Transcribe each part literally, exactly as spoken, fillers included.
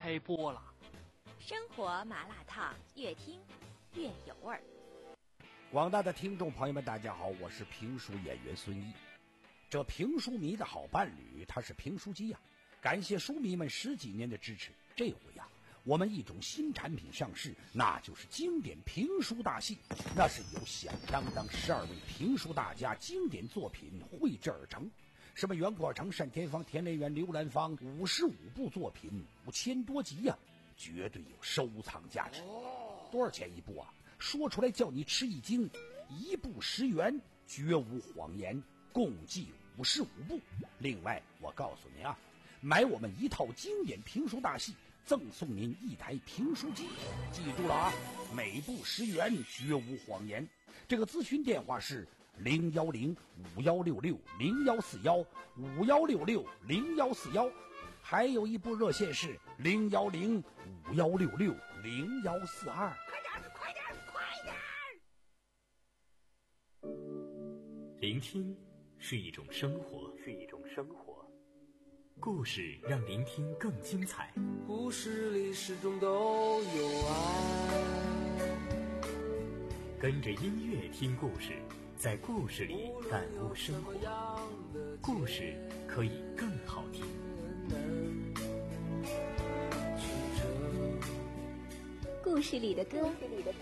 开播了。 生活麻辣烫，越听越有味儿。 广大的听众朋友们，大家好，我是评书演员孙毅。这评书迷的好伴侣，他是评书机呀、啊！感谢书迷们十几年的支持。这回呀、啊，我们一种新产品上市，那就是经典评书大戏。那是由响当当十二位评书大家经典作品绘制而成。什么袁阔成、单田芳、田连元、刘兰芳，五十五部作品，五千多集呀、啊，绝对有收藏价值。多少钱一部啊？说出来叫你吃一惊，一部十元，绝无谎言，共计五十五部。另外，我告诉您啊，买我们一套经典评书大戏，赠送您一台评书机。记住了啊，每部十元，绝无谎言。这个咨询电话是零幺零五幺六六零幺四幺五幺六六零幺四幺，还有一部热线是零幺零五幺六六零幺四二。 快点，快点，快点！ 聆听是一种生活，是一种生活。故事让聆听更精彩。 故事里始终都有爱。 跟着音乐听故事，在故事里感悟生活。故事可以更好听。 故事里的歌，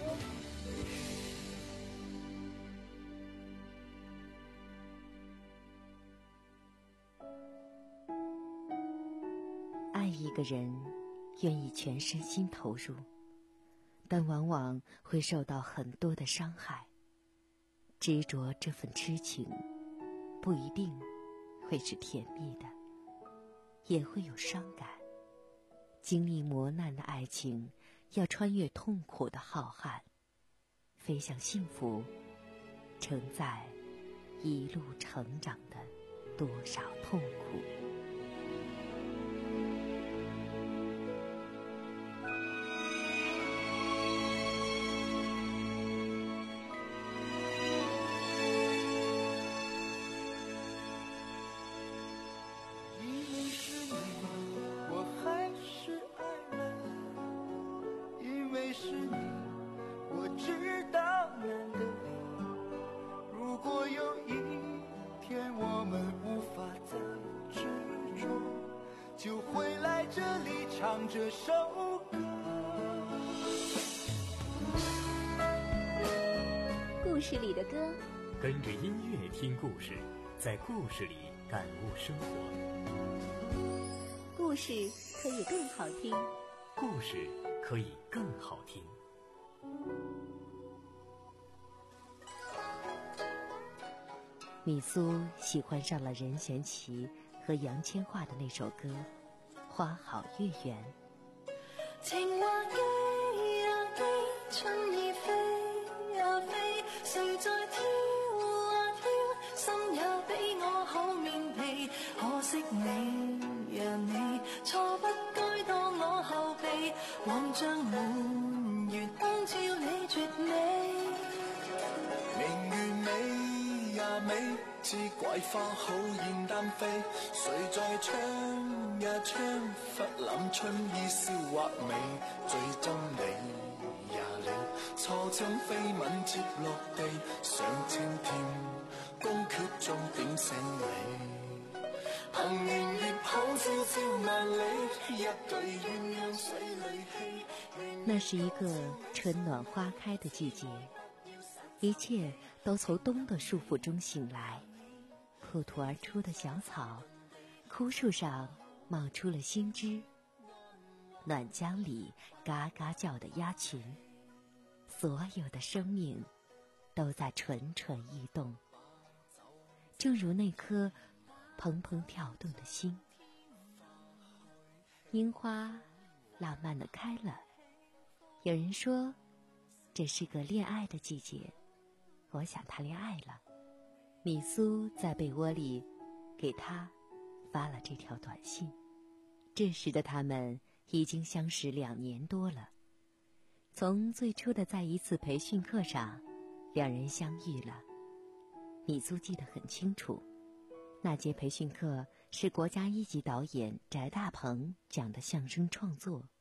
爱一个人，愿意全身心投入，但往往会受到很多的伤害。执着这份痴情，不一定会是甜蜜的，也会有伤感。经历磨难的爱情，要穿越痛苦的浩瀚，飞向幸福，承载一路成长的多少痛苦。 唱这首歌， 故事里的歌， 跟着音乐听故事，在故事里感悟生活。 故事可以更好听， 故事可以更好听。 米苏喜欢上了任贤齐和杨千嬅的那首歌花好月圆。 情話機啊機，春意飛啊飛，誰在挑啊挑，心也比我好面皮。可惜你呀你，錯不該當我後備，望將滿月光照你絕美。 明月美呀美，似桂花好燕單飛，誰在窗呀窗，忽攬春意笑畫眉，最憎你呀你，錯將飛吻接落地，上青天宮闕中點醒你，憑明月抱照照萬里，一對鴛鴦水裏戲。 那是一個春暖花開的季節，一切都從冬的束縛中醒來。破土而出的小草，枯樹上冒出了新枝，暖江里嘎嘎叫的鴨群，所有的生命都在蠢蠢欲動，正如那顆怦怦跳動的心。櫻花浪漫地開了，有人說這是個戀愛的季節，我想他戀愛了。米蘇在被窩裡給他發了這條短信。這時的他們已經相識兩年多了，從最初的在一次培訓課上，兩人相遇了。米蘇記得很清楚，那節培訓課是國家一級導演翟大鵬講的相聲創作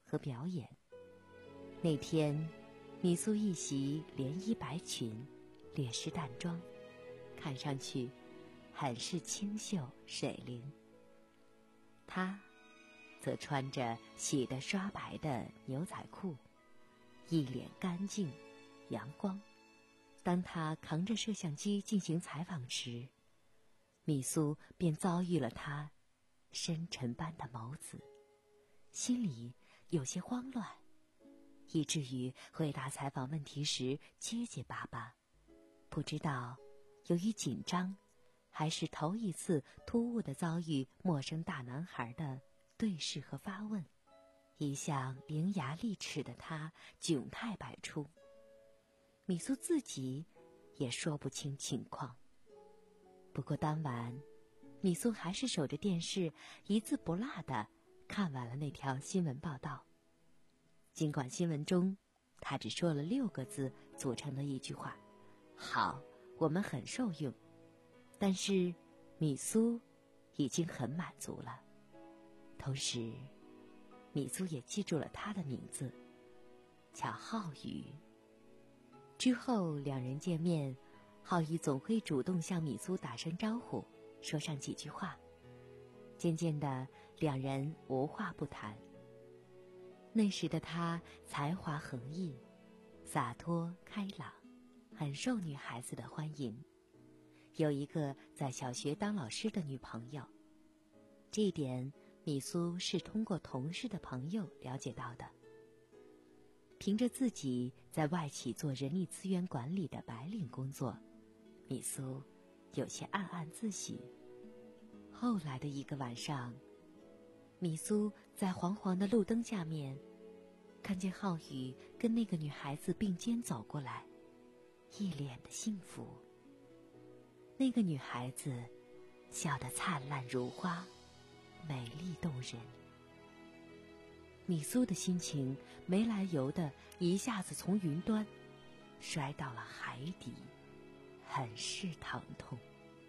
和表演。那天，米苏一袭连衣白裙，略施淡妆，看上去很是清秀水灵。他则穿着洗得刷白的牛仔裤，一脸干净阳光。当他扛着摄像机进行采访时，米苏便遭遇了他深沉般的眸子，心里有些慌乱，以至于回答采访问题时结结巴巴，不知道由于紧张还是头一次突兀地遭遇陌生大男孩的对视和发问，一向伶牙俐齿的他窘态百出。米苏自己也说不清情况。不过当晚，米苏还是守着电视，一字不落地看完了那条新闻报道。尽管新闻中他只说了六个字组成的一句话：好，我们很受用，但是米苏已经很满足了。同时，米苏也记住了他的名字，叫浩宇。之后两人见面，浩宇总会主动向米苏打声招呼，说上几句话。渐渐的，两人无话不谈。那时的他才华横溢，洒脱开朗，很受女孩子的欢迎，有一个在小学当老师的女朋友。这一点米苏是通过同事的朋友了解到的。凭着自己在外企做人力资源管理的白领工作，米苏有些暗暗自喜。后来的一个晚上，米苏在黄黄的路灯下面，看见浩宇跟那个女孩子并肩走过来，一脸的幸福。那个女孩子笑得灿烂如花，美丽动人。米苏的心情没来由的一下子从云端摔到了海底，很是疼痛。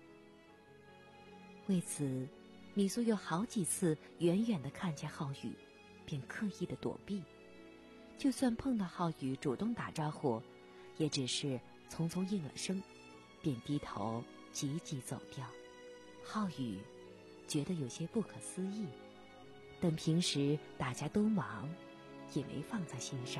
为此，米苏有好几次远远地看见浩宇，便刻意的躲避。就算碰到浩宇主动打招呼，也只是匆匆应了声，便低头急急走掉。浩宇觉得有些不可思议，但平时大家都忙，也没放在心上。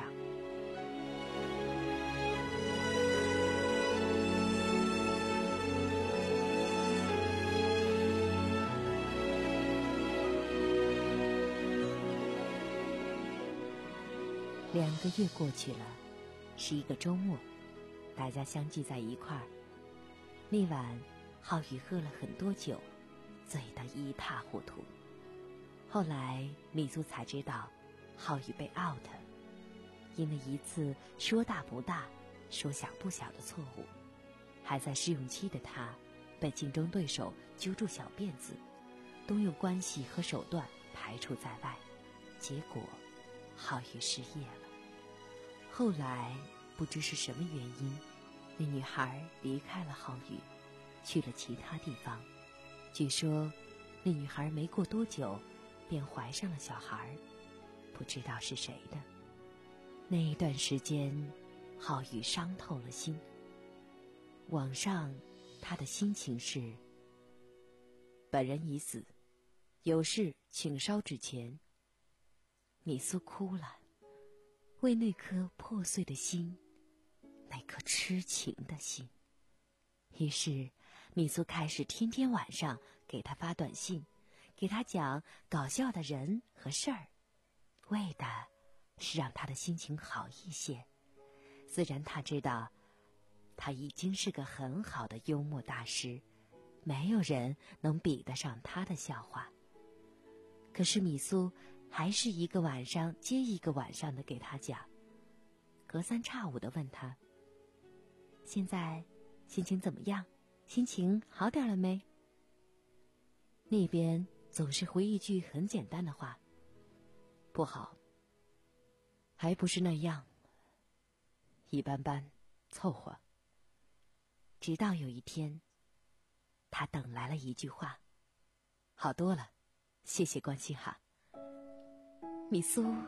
两个月过去了，是一个周末，大家相聚在一块儿。那晚，浩宇喝了很多酒，醉得一塌糊涂。后来米苏才知道，浩宇被 out， 因为一次说大不大，说小不小的错误。还在试用期的他，被竞争对手揪住小辫子，动用关系和手段排除在外，结果浩宇失业了。后来不知是什么原因，那女孩离开了浩宇，去了其他地方。据说那女孩没过多久便怀上了小孩，不知道是谁的。那一段时间，浩宇伤透了心。网上他的心情是：本人已死，有事请烧纸钱。米苏哭了，为那颗破碎的心，那颗痴情的心。于是米苏开始天天晚上给他发短信，给他讲搞笑的人和事儿，为的是让他的心情好一些。虽然他知道他已经是个很好的幽默大师，没有人能比得上他的笑话，可是米苏还是一个晚上接一个晚上的给他讲，隔三差五的问他：现在心情怎么样？心情好点了没？那边总是回一句很简单的话：不好，还不是那样，一般般，凑合。直到有一天，他等来了一句话：好多了，谢谢关心哈。米苏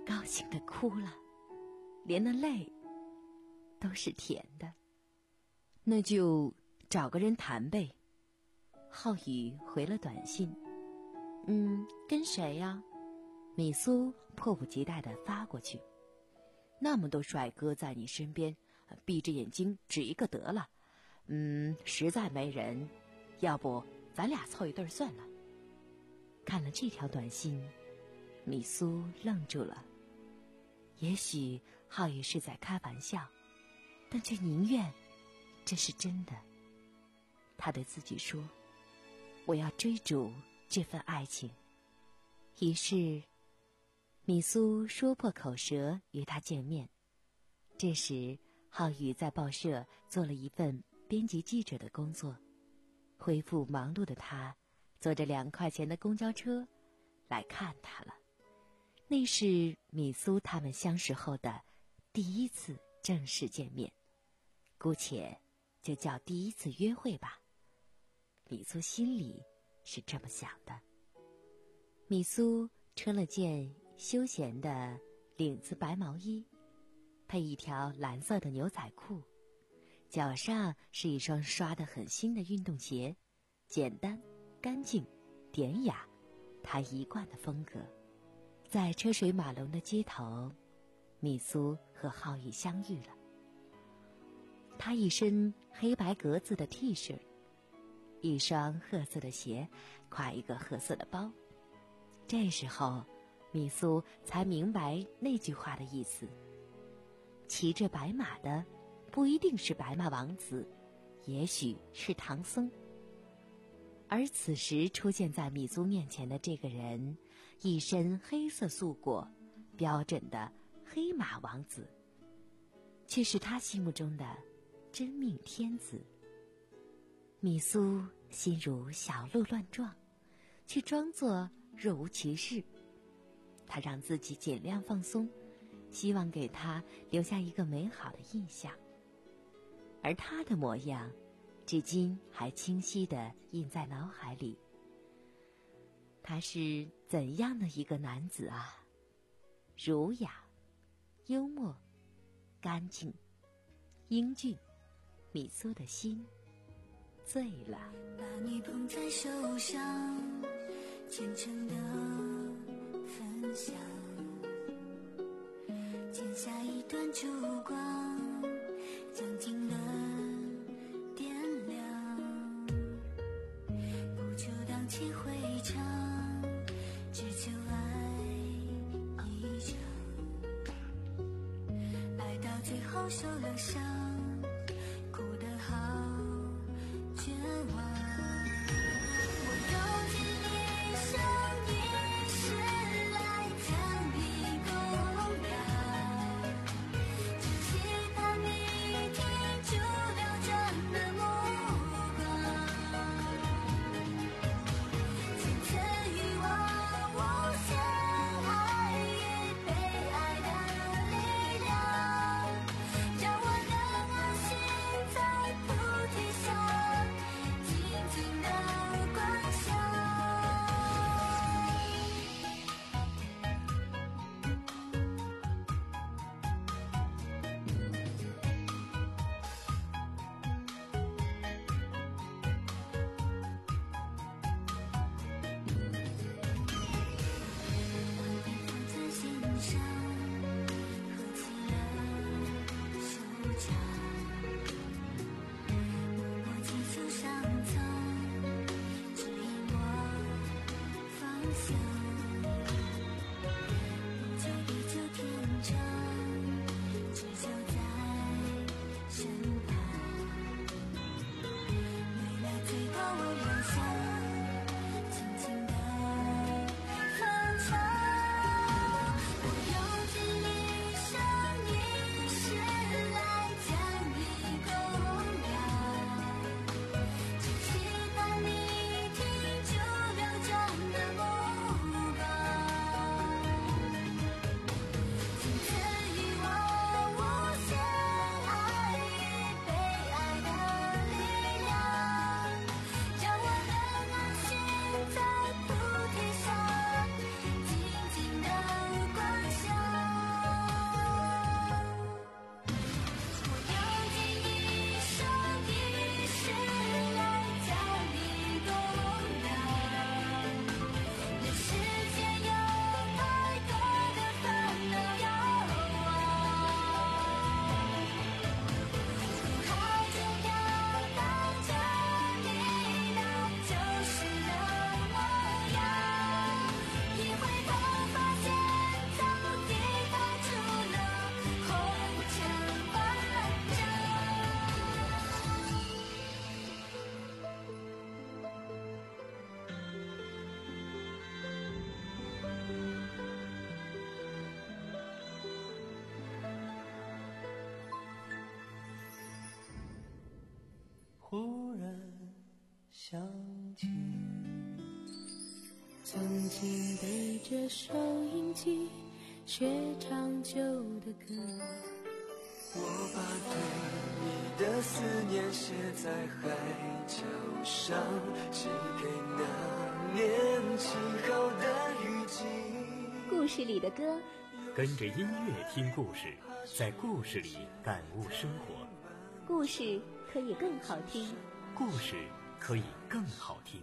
高兴地哭了，连那泪都是甜的。那就找个人谈呗。浩宇回了短信，嗯，跟谁呀？米苏迫不及待地发过去。那么多帅哥在你身边，闭着眼睛指一个得了。嗯，实在没人，要不咱俩凑一对算了。看了这条短信，米苏愣住了。也许浩宇是在开玩笑，但却宁愿这是真的。他对自己说，我要追逐这份爱情。于是米苏说破口舌与他见面。这时浩宇在报社做了一份编辑记者的工作，恢复忙碌的他坐着两块钱的公交车来看他了。那是米苏他们相识后的第一次正式见面，姑且就叫第一次约会吧。米苏心里是这么想的。米苏穿了件休闲的领子白毛衣，配一条蓝色的牛仔裤，脚上是一双刷得很新的运动鞋，简单、干净、典雅，他一贯的风格。在车水马龙的街头，米苏和浩宇相遇了。他一身黑白格子的 T 恤，一双褐色的鞋，挎一个褐色的包。这时候米苏才明白那句话的意思，骑着白马的不一定是白马王子，也许是唐僧。而此时出现在米苏面前的这个人，一身黑色素裹，标准的黑马王子，却是他心目中的真命天子。米苏心如小鹿乱撞，却装作若无其事。他让自己尽量放松，希望给他留下一个美好的印象。而他的模样至今还清晰地印在脑海里。他是怎样的一个男子啊？儒雅、幽默、干净、英俊，米苏的心醉了。 把你捧在手上，虔诚的分享，剪下一段烛光，将尽了点亮，不求荡气回肠，只求爱一场，爱到最后受了伤，哭得好绝望。我用尽一生一世来将你供养，只期盼你停住流转的目光。千层欲望，无限爱与被爱的力量，让我能忽然想起， 曾经背着收音机学唱旧的歌， 我把对你的思念写在海角上，寄给那年晴好的雨季。 故事里的歌， 跟着音乐听故事，在故事里感悟生活。 故事可以更好听， 故事可以更好听。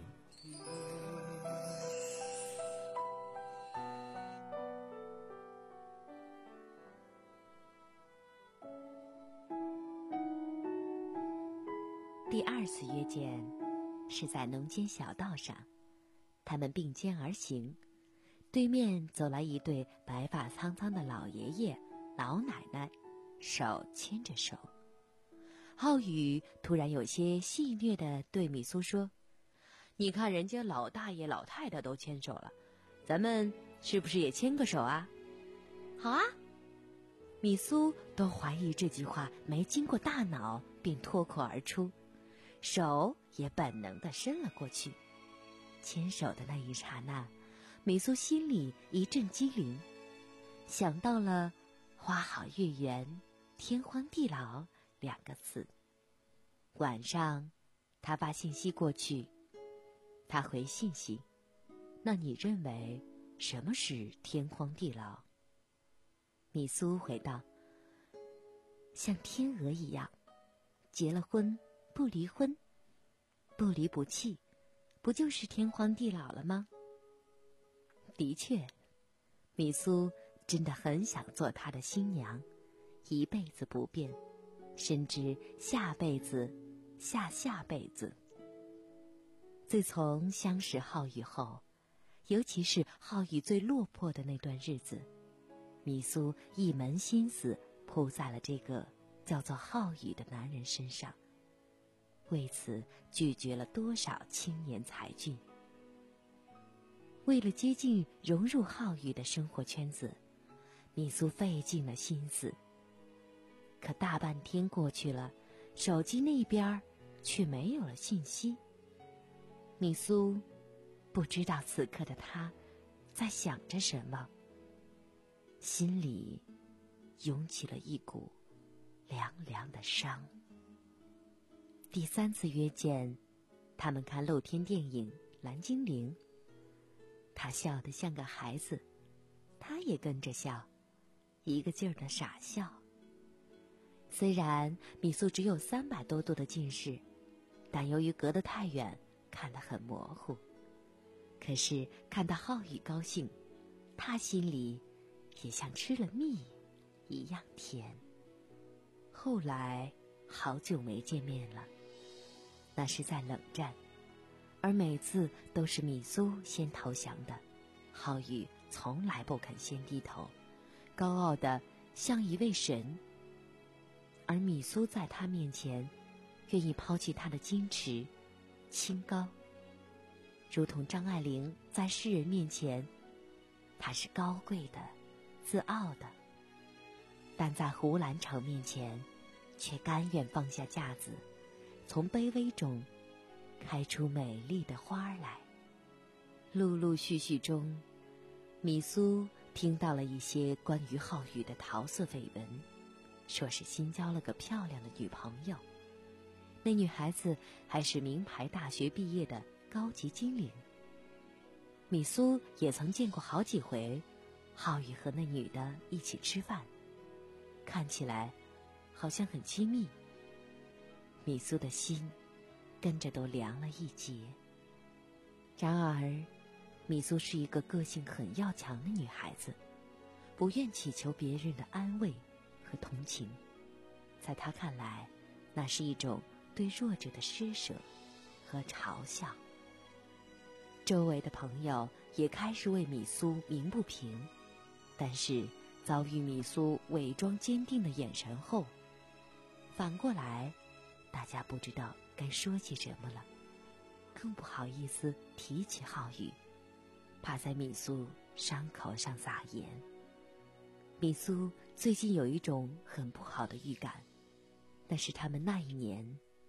第二次约见是在农间小道上，他们并肩而行，对面走来一对白发苍苍的老爷爷老奶奶，手牵着手。浩宇突然有些戏谑地对米苏说，你看人家老大爷老太太都牵手了，咱们是不是也牵个手啊？好啊。米苏都怀疑这句话没经过大脑便脱口而出，手也本能地伸了过去。牵手的那一刹那，米苏心里一阵机灵，想到了花好月圆天荒地老两个字。晚上他发信息过去，他回信息，那你认为什么是天荒地老？米苏回道，像天鹅一样，结了婚不离婚，不离不弃，不就是天荒地老了吗？的确，米苏真的很想做他的新娘，一辈子不变，甚至下辈子下下辈子。自从相识浩宇后，尤其是浩宇最落魄的那段日子，米苏一门心思扑在了这个叫做浩宇的男人身上，为此拒绝了多少青年才俊。为了接近融入浩宇的生活圈子，米苏费尽了心思。可大半天过去了，手机那边却没有了信息。米苏不知道此刻的他在想着什么，心里涌起了一股凉凉的伤。第三次约见，他们看露天电影《蓝精灵》，他笑得像个孩子，他也跟着笑，一个劲儿的傻笑。虽然米苏只有三百多度的近视，但由于隔得太远，看得很模糊。可是看到浩宇高兴，他心里也像吃了蜜一样甜。后来好久没见面了，那是在冷战，而每次都是米苏先投降的，浩宇从来不肯先低头，高傲的像一位神。而米苏在他面前愿意抛弃他的矜持清高，如同张爱玲在世人面前，她是高贵的自傲的，但在胡兰成面前却甘愿放下架子，从卑微中开出美丽的花来。陆陆续续中，米苏听到了一些关于浩宇的桃色绯闻，说是新交了个漂亮的女朋友，那女孩子还是名牌大学毕业的高级精灵。米苏也曾见过好几回浩宇和那女的一起吃饭，看起来好像很亲密。米苏的心跟着都凉了一截。然而米苏是一个个性很要强的女孩子，不愿祈求别人的安慰和同情，在她看来，那是一种对弱者的施舍和嘲笑。周围的朋友也开始为米苏鸣不平，但是遭遇米苏伪装坚定的眼神后，反过来大家不知道该说些什么了，更不好意思提起浩宇，怕在米苏伤口上撒盐。米苏最近有一种很不好的预感，那是他们那一年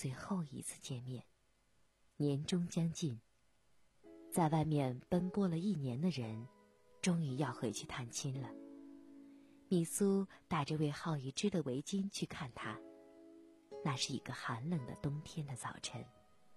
最后一次见面。年终将近，在外面奔波了一年的人，终于要回去探亲了。米苏带着为浩宇织的围巾去看他。那是一个寒冷的冬天的早晨，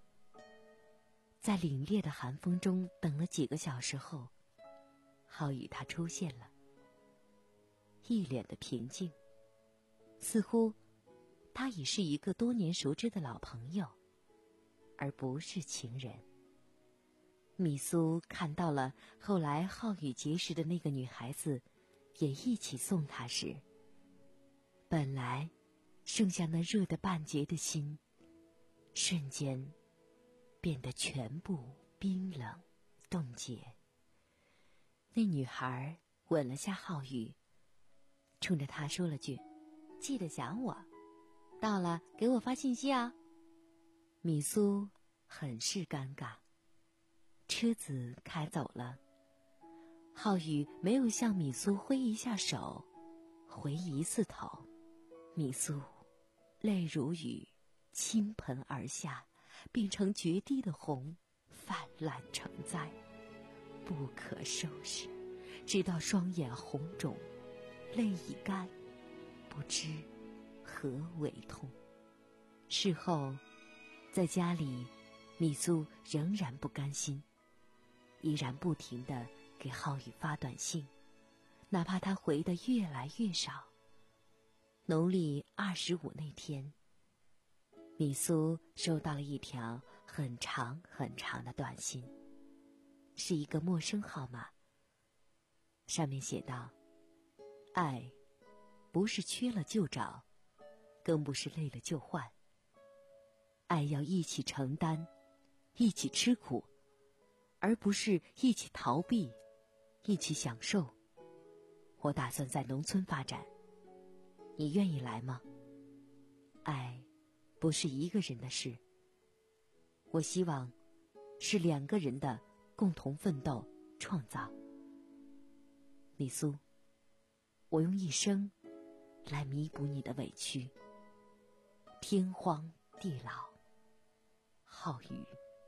在凛冽的寒风中等了几个小时后，浩宇他出现了，一脸的平静，似乎他已是一个多年熟知的老朋友，而不是情人。米苏看到了后来浩宇结识的那个女孩子也一起送他时，本来剩下那热得半截的心，瞬间变得全部冰冷冻结。那女孩吻了下浩宇，冲着他说了句：“记得想我，到了给我发信息啊。”米苏很是尴尬。车子开走了，浩宇没有向米苏挥一下手，回一次头。米苏泪如雨，倾盆而下，变成决堤的洪，泛滥成灾，不可收拾，直到双眼红肿，泪已干，不知何为痛。事后在家里，米苏仍然不甘心，依然不停地给浩宇发短信，哪怕他回得越来越少。农历二十五那天，米苏收到了一条很长很长的短信，是一个陌生号码。上面写道：爱不是缺了就找，更不是累了就换，爱要一起承担，一起吃苦，而不是一起逃避，一起享受。我打算在农村发展，你愿意来吗？爱不是一个人的事，我希望是两个人的共同奋斗创造。米苏，我用一生来弥补你的委屈。天荒地老，浩宇。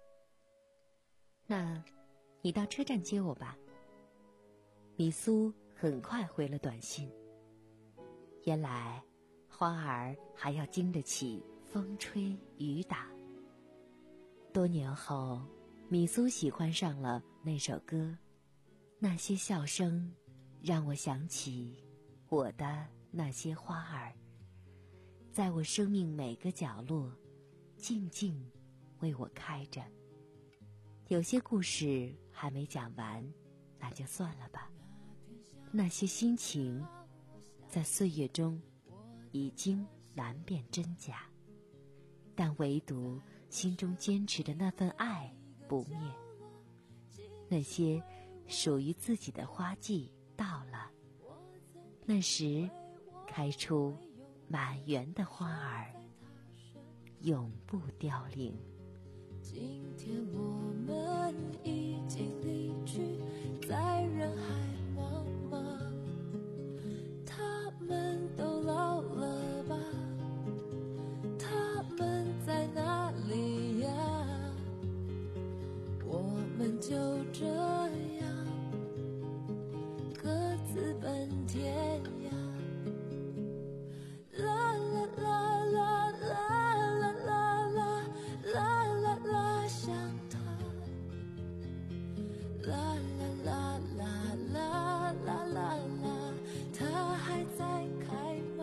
那你到车站接我吧。米苏很快回了短信。原来花儿还要经得起风吹雨打。多年后，米苏喜欢上了那首歌，那些笑声让我想起我的那些花儿，在我生命每个角落静静为我开着。有些故事还没讲完，那就算了吧。那些心情在岁月中已经难辨真假，但唯独心中坚持的那份爱不灭。那些属于自己的花季到了，那时开出满园的花儿，永不凋零。 今天我们已经离去，在人海茫茫，他们都老了吧？他们在哪里呀？我们就这样各自奔天涯。啦啦啦啦啦啦啦啦啦啦啦，想他。啦啦啦啦啦啦啦啦，他还在开吗？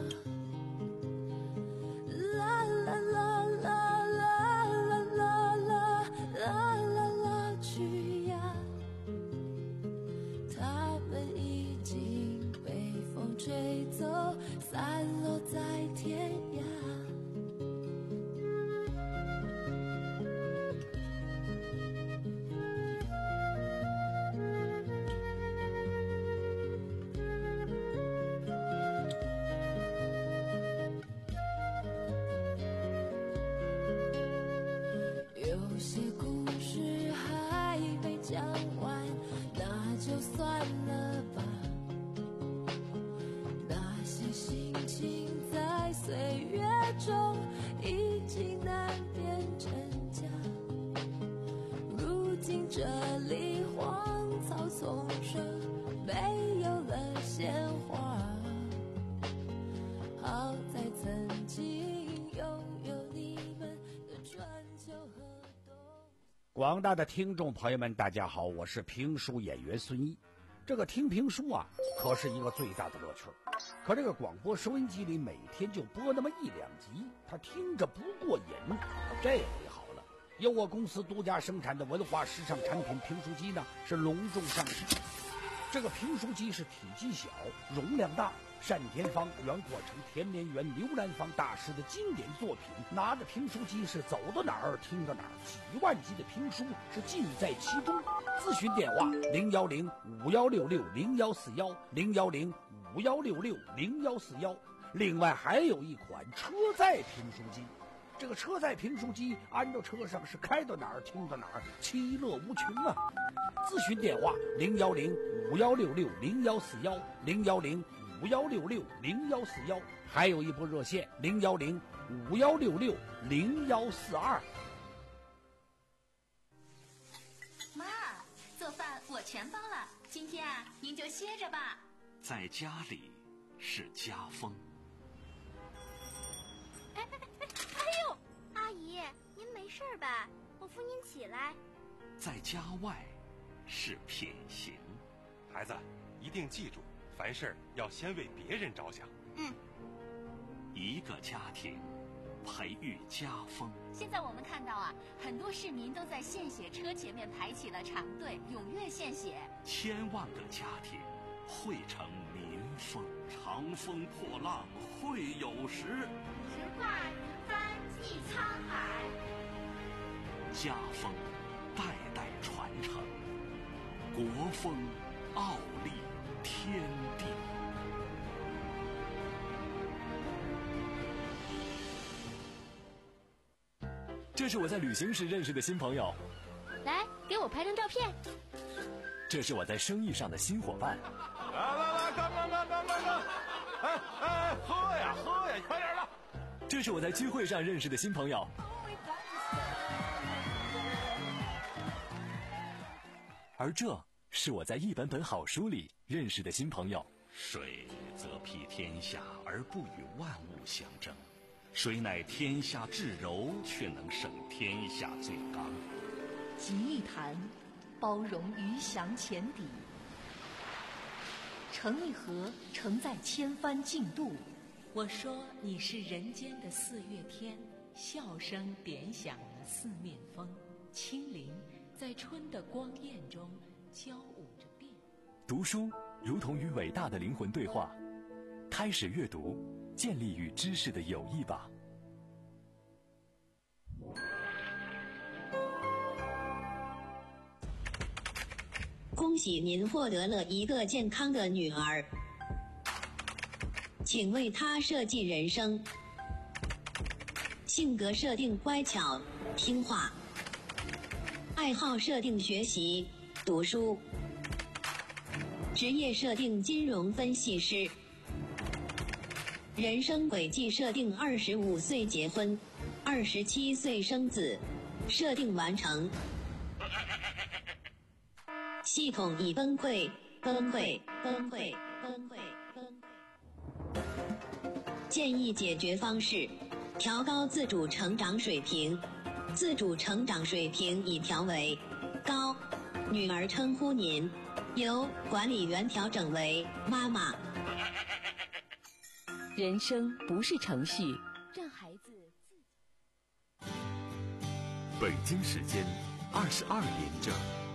啦啦啦啦啦啦啦啦啦啦啦，去呀！他们已经被风吹走，散落在天涯。有些故事还没讲完，那就算了吧。那些心情在岁月中已经难辨真假。如今这里荒草丛生，没有了鲜花。好在曾经拥有你们的春秋和冬。 广大的听众朋友们，大家好，我是评书演员孙一。这个听评书啊，可是一个最大的乐趣。可这个广播收音机里每天就播那么一两集，他听着不过瘾。这回好了，由我公司独家生产的文化时尚产品评书机呢，是隆重上市。这个评书机是体积小，容量大，单田芳、袁阔成、田连元、刘兰芳大师的经典作品。拿着评书机是走到哪儿听到哪儿，几万集的评书是尽在其中。咨询电话零幺零五幺六六零幺四幺零幺零五幺六六零幺四幺。另外还有一款车载评书机。这个车载评书机安到车上是开到哪儿听到哪儿，其乐无穷啊！咨询电话零幺零五幺六六零幺四幺零幺零五幺六六零幺四幺，还有一部热线零幺零五幺六六零幺四二。 妈，做饭我全包了，今天啊，您就歇着吧。 在家里是家风。 哎哎哎哎呦，阿姨，您没事吧？我扶您起来。 在家外是品行。 孩子，一定记住，凡事要先为别人着想。 嗯。 一个家庭培育家风。 现在我们看到啊，很多市民都在献血车前面排起了长队，踊跃献血。 千万个家庭汇成民风，长风破浪会有时。 直挂云帆济沧海。 家风代代传承，国风傲立天地。 这是我在旅行时认识的新朋友， 来给我拍张照片。 这是我在生意上的新伙伴。 来来来，干干干干干干！哎哎，喝呀喝呀，快点了！ 这是我在聚会上认识的新朋友。而这是我在一本本好书里认识的新朋友。 水则披天下而不与万物相争，水乃天下至柔，却能胜天下最刚。 集一坛，包容鱼翔浅底；盛一盒，承载千帆竞渡。 我说你是人间的四月天，笑声点响了四面风，清灵在春的光艳中交舞着变。 读书如同与伟大的灵魂对话，开始阅读，建立与知识的友谊吧。 恭喜您获得了一个健康的女儿，请为她设计人生。性格设定乖巧听话，爱好设定学习读书，职业设定金融分析师，人生轨迹设定二十五岁结婚，二十七岁生子，设定完成。系统已崩溃，崩溃，崩溃，崩溃，崩溃。建议解决方式：调高自主成长水平。自主成长水平已调为高。女儿称呼您，由管理员调整为妈妈。 人生不是程序，让孩子自己。 北京时间二十二点整。